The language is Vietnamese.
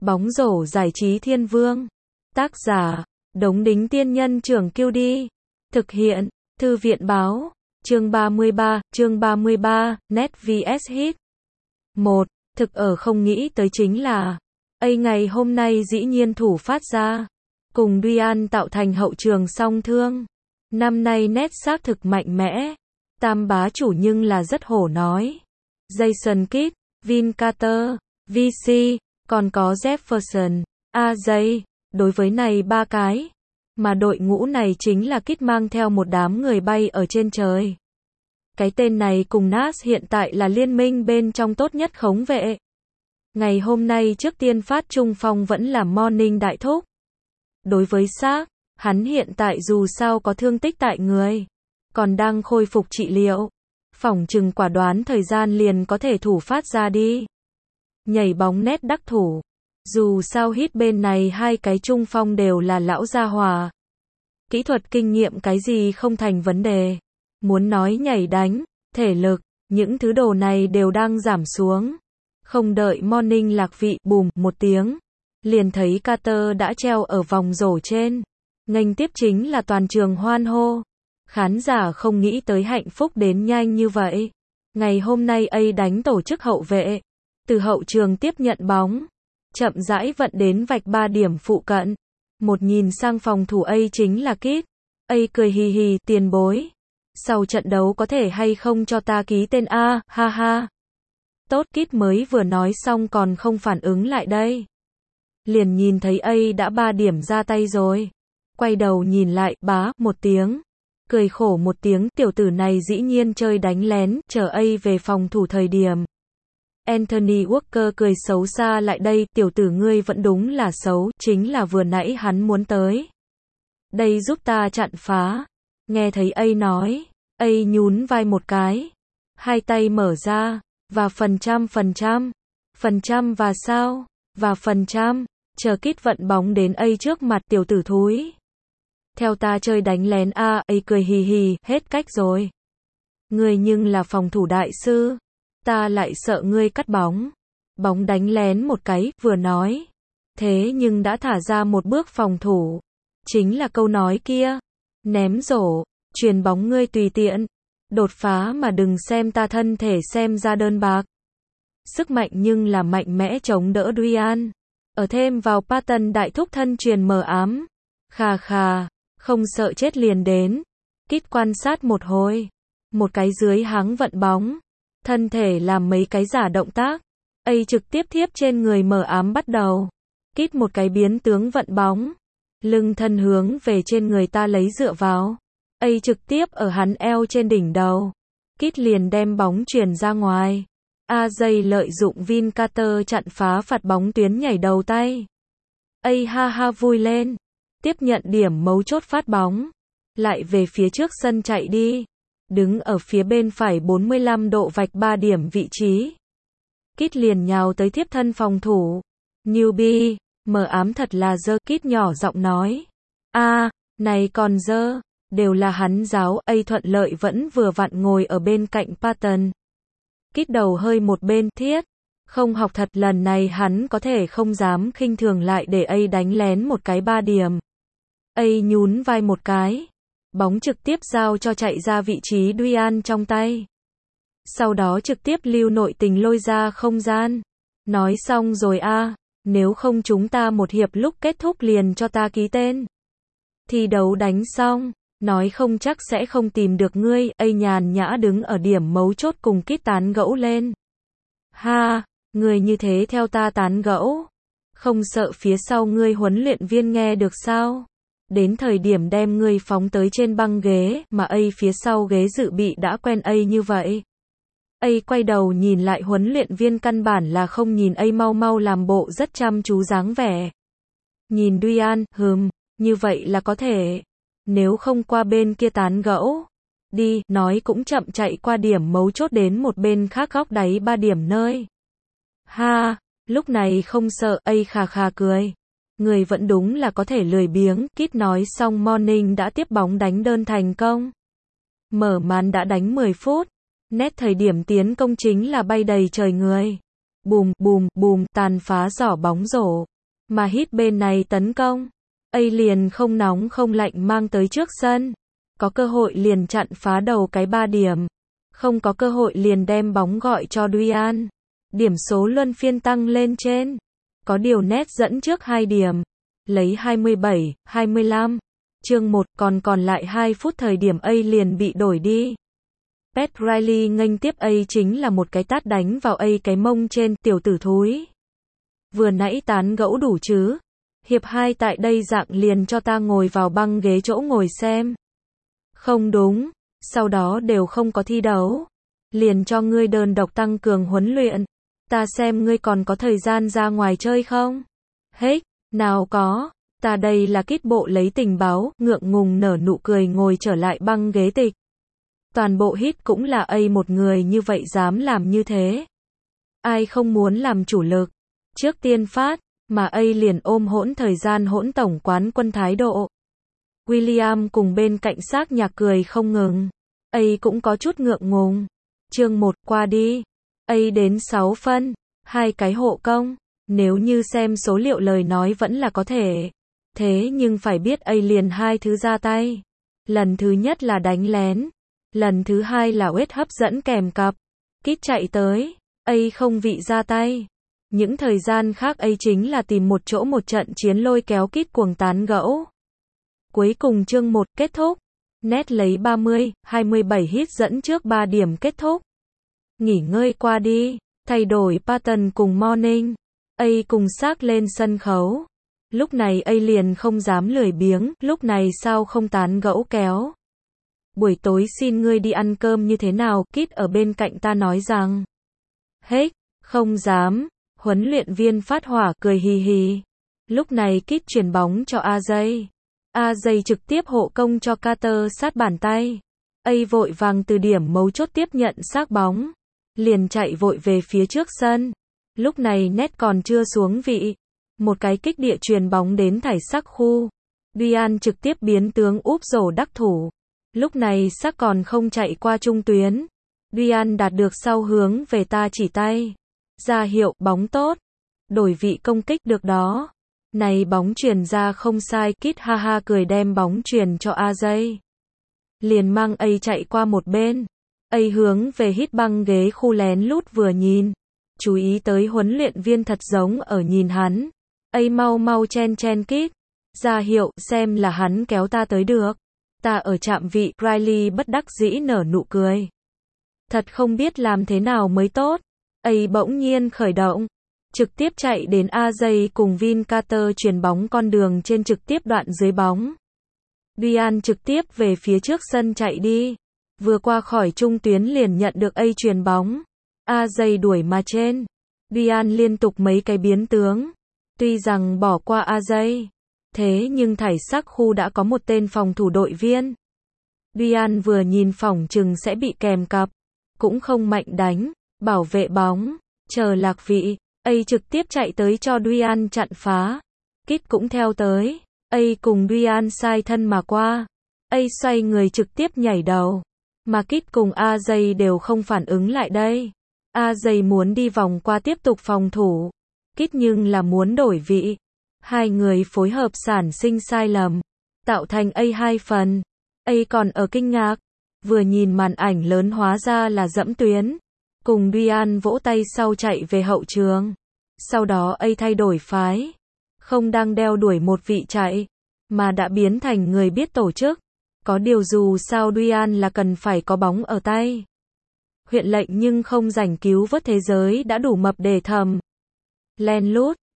Bóng rổ giải trí thiên vương. Tác giả, Đống Đính Tiên Nhân Trưởng Kiêu Đi. Thực hiện, Thư viện Báo. Chương 33, Net vs Hit. 1. Thực ở không nghĩ tới chính là ngày hôm nay dĩ nhiên thủ phát ra. Cùng Duyan tạo thành hậu trường song thương. Năm nay Net xác thực mạnh mẽ. Tam bá chủ nhưng là rất hổ nói. Jason Kidd, Vin Carter, VC, còn có Jefferson, AJ, đối với này ba cái. Mà đội ngũ này chính là Kidd mang theo một đám người bay ở trên trời. Cái tên này cùng Nas hiện tại là liên minh bên trong tốt nhất khống vệ. Ngày hôm nay trước tiên phát trung phong vẫn là Morning đại thúc. Đối với Shaq, hắn hiện tại dù sao có thương tích tại người, còn đang khôi phục trị liệu. Phỏng chừng quả đoán thời gian liền có thể thủ phát ra đi. Nhảy bóng Net đắc thủ. Dù sao Hit bên này hai cái trung phong đều là lão gia hỏa. Kỹ thuật kinh nghiệm cái gì không thành vấn đề. Muốn nói nhảy đánh, thể lực, những thứ đồ này đều đang giảm xuống. Không đợi Morning lạc vị, bùm, một tiếng. Liền thấy Carter đã treo ở vòng rổ trên. Nghênh tiếp chính là toàn trường hoan hô. Khán giả không nghĩ tới hạnh phúc đến nhanh như vậy. Ngày hôm nay đánh tổ chức hậu vệ. Từ hậu trường tiếp nhận bóng. Chậm rãi vận đến vạch 3 điểm phụ cận. Một nhìn sang phòng thủ chính là Kidd. Cười hì hì, tiền bối. Sau trận đấu có thể hay không cho ta ký tên A, ha ha. Tốt, Kidd mới vừa nói xong còn không phản ứng lại đây. Liền nhìn thấy đã 3 điểm ra tay rồi. Quay đầu nhìn lại, bá, một tiếng. Cười khổ một tiếng, tiểu tử này dĩ nhiên chơi đánh lén, chờ về phòng thủ thời điểm. Anthony Walker cười xấu xa lại đây, tiểu tử ngươi vẫn đúng là xấu, chính là vừa nãy hắn muốn tới. Đây giúp ta chặn phá. Nghe thấy nói, nhún vai một cái. Hai tay mở ra, và phần trăm và sao, và phần trăm, chờ Kidd vận bóng đến trước mặt tiểu tử thúi. Theo ta chơi đánh lén A, cười hì hì, hết cách rồi. Ngươi nhưng là phòng thủ đại sư. Ta lại sợ ngươi cắt bóng. Bóng đánh lén một cái, vừa nói. Thế nhưng đã thả ra một bước phòng thủ. Chính là câu nói kia. Ném rổ, chuyền bóng ngươi tùy tiện. Đột phá mà đừng xem ta thân thể xem ra đơn bạc. Sức mạnh nhưng là mạnh mẽ chống đỡ Duyan. Ở thêm vào Patton đại thúc thân truyền mờ ám. Khà khà, không sợ chết liền đến. Kidd quan sát một hồi. Một cái dưới háng vận bóng. Thân thể làm mấy cái giả động tác. Trực tiếp thiếp trên người mờ ám bắt đầu. Kidd một cái biến tướng vận bóng. Lưng thân hướng về trên người ta lấy dựa vào. Trực tiếp ở hắn eo trên đỉnh đầu. Kidd liền đem bóng chuyển ra ngoài. AJ lợi dụng Vin Carter chặn phá phạt bóng tuyến nhảy đầu tay. Ha ha vui lên. Tiếp nhận điểm mấu chốt phát bóng. Lại về phía trước sân chạy đi. Đứng ở phía bên phải 45 độ vạch 3 điểm vị trí. Kidd liền nhào tới tiếp thân phòng thủ. Newbie, mờ ám thật là dơ, Kidd nhỏ giọng nói. Này còn dơ, đều là hắn giáo, thuận lợi vẫn vừa vặn ngồi ở bên cạnh Patton. Kidd đầu hơi một bên, thiết. Không học thật, lần này hắn có thể không dám khinh thường lại để đánh lén một cái 3 điểm. Nhún vai một cái. Bóng trực tiếp giao cho chạy ra vị trí Duyan trong tay. Sau đó trực tiếp lưu nội tình lôi ra không gian. Nói xong rồi nếu không chúng ta một hiệp lúc kết thúc liền cho ta ký tên. Thi đấu đánh xong, nói không chắc sẽ không tìm được ngươi. Nhàn nhã đứng ở điểm mấu chốt cùng Kidd tán gẫu lên. Ha, ngươi như thế theo ta tán gẫu. Không sợ phía sau ngươi huấn luyện viên nghe được sao? Đến thời điểm đem ngươi phóng tới trên băng ghế, mà phía sau ghế dự bị đã quen như vậy. Quay đầu nhìn lại huấn luyện viên căn bản là không nhìn mau mau làm bộ rất chăm chú dáng vẻ. Nhìn Duyan, như vậy là có thể. Nếu không qua bên kia tán gẫu. Đi, nói cũng chậm chạy qua điểm mấu chốt đến một bên khác góc đáy 3 điểm nơi. Ha, lúc này không sợ, khà khà cười. Người vẫn đúng là có thể lười biếng. Kidd nói xong Morning đã tiếp bóng đánh đơn thành công. Mở màn đã đánh 10 phút. Net thời điểm tiến công chính là bay đầy trời người. Bùm, bùm, bùm, tàn phá giỏ bóng rổ. Mà hit bên này tấn công. A liền không nóng không lạnh mang tới trước sân. Có cơ hội liền chặn phá đầu cái 3 điểm. Không có cơ hội liền đem bóng gọi cho Duyan. Điểm số luân phiên tăng lên trên. Có điều Nets dẫn trước 2 điểm. Lấy 27-25. Chương 1 còn lại 2 phút thời điểm A liền bị đổi đi. Pat Riley nghênh tiếp A chính là một cái tát đánh vào A cái mông trên, tiểu tử thúi. Vừa nãy tán gẫu đủ chứ. Hiệp 2 tại đây dạng liền cho ta ngồi vào băng ghế chỗ ngồi xem. Không đúng, sau đó đều không có thi đấu. Liền cho ngươi đơn độc tăng cường huấn luyện. Ta xem ngươi còn có thời gian ra ngoài chơi không? Hết, nào có, ta đây là Kit bộ lấy tình báo, ngượng ngùng nở nụ cười ngồi trở lại băng ghế tịch. Toàn bộ hit cũng là A một người như vậy dám làm như thế. Ai không muốn làm chủ lực? Trước tiên phát, mà A liền ôm hỗn thời gian hỗn tổng quán quân thái độ. William cùng bên cạnh xác nhạc cười không ngừng. A cũng có chút ngượng ngùng. Chương 1 qua đi. A đến 6 phân, 2 cái hộ công. Nếu như xem số liệu lời nói vẫn là có thể. Thế nhưng phải biết A liền 2 thứ ra tay. Lần thứ nhất là đánh lén. Lần thứ 2 là Wade hấp dẫn kèm cặp. Kit chạy tới. A không vị ra tay. Những thời gian khác A chính là tìm một chỗ một trận chiến lôi kéo Kit cuồng tán gẫu. Cuối cùng chương 1 kết thúc. Nets lấy 30-27 hit dẫn trước 3 điểm kết thúc. Nghỉ ngơi qua đi. Thay đổi Patton cùng Morning. A cùng xác lên sân khấu. Lúc này A liền không dám lười biếng. Lúc này sao không tán gẫu kéo. Buổi tối xin ngươi đi ăn cơm như thế nào? Kit ở bên cạnh ta nói rằng. Hết, không dám. Huấn luyện viên phát hỏa cười hì hì. Lúc này Kit chuyển bóng cho AJ. AJ trực tiếp hộ công cho Carter sát bàn tay. A vội vàng từ điểm mấu chốt tiếp nhận xác bóng. Liền chạy vội về phía trước sân. Lúc này Nets còn chưa xuống vị. Một cái kích địa truyền bóng đến thải sắc khu. Duyan trực tiếp biến tướng úp rổ đắc thủ. Lúc này sắc còn không chạy qua trung tuyến. Duyan đạt được sau hướng về ta chỉ tay. Ra hiệu bóng tốt. Đổi vị công kích được đó. Này bóng truyền ra không sai. Kit ha ha cười đem bóng truyền cho AJ. Liền mang A chạy qua một bên. A hướng về hít băng ghế khu lén lút vừa nhìn. Chú ý tới huấn luyện viên thật giống ở nhìn hắn. A mau mau chen Kit. Ra hiệu xem là hắn kéo ta tới được. Ta ở trạm vị. Riley bất đắc dĩ nở nụ cười. Thật không biết làm thế nào mới tốt. A bỗng nhiên khởi động. Trực tiếp chạy đến AJ cùng Vin Carter chuyền bóng con đường trên trực tiếp đoạn dưới bóng. Duyan trực tiếp về phía trước sân chạy đi. Vừa qua khỏi trung tuyến liền nhận được A chuyền bóng. AJ đuổi mà trên. Duyan liên tục mấy cái biến tướng. Tuy rằng bỏ qua AJ. Thế nhưng thải sắc khu đã có một tên phòng thủ đội viên. Duyan vừa nhìn phỏng chừng sẽ bị kèm cặp. Cũng không mạnh đánh. Bảo vệ bóng. Chờ lạc vị. A trực tiếp chạy tới cho Duyan chặn phá. Kit cũng theo tới. A cùng Duyan sai thân mà qua. A xoay người trực tiếp nhảy đầu. Mà Kit cùng AJ đều không phản ứng lại đây. AJ muốn đi vòng qua tiếp tục phòng thủ. Kit nhưng là muốn đổi vị. Hai người phối hợp sản sinh sai lầm. Tạo thành A 2 phần. A còn ở kinh ngạc. Vừa nhìn màn ảnh lớn hóa ra là dẫm tuyến. Cùng Duyan vỗ tay sau chạy về hậu trường. Sau đó A thay đổi phái. Không đang đeo đuổi một vị chạy. Mà đã biến thành người biết tổ chức. Có điều dù sao Duyan là cần phải có bóng ở tay. Huyện lệnh nhưng không rảnh cứu vớt thế giới đã đủ mập để thầm. Len lút.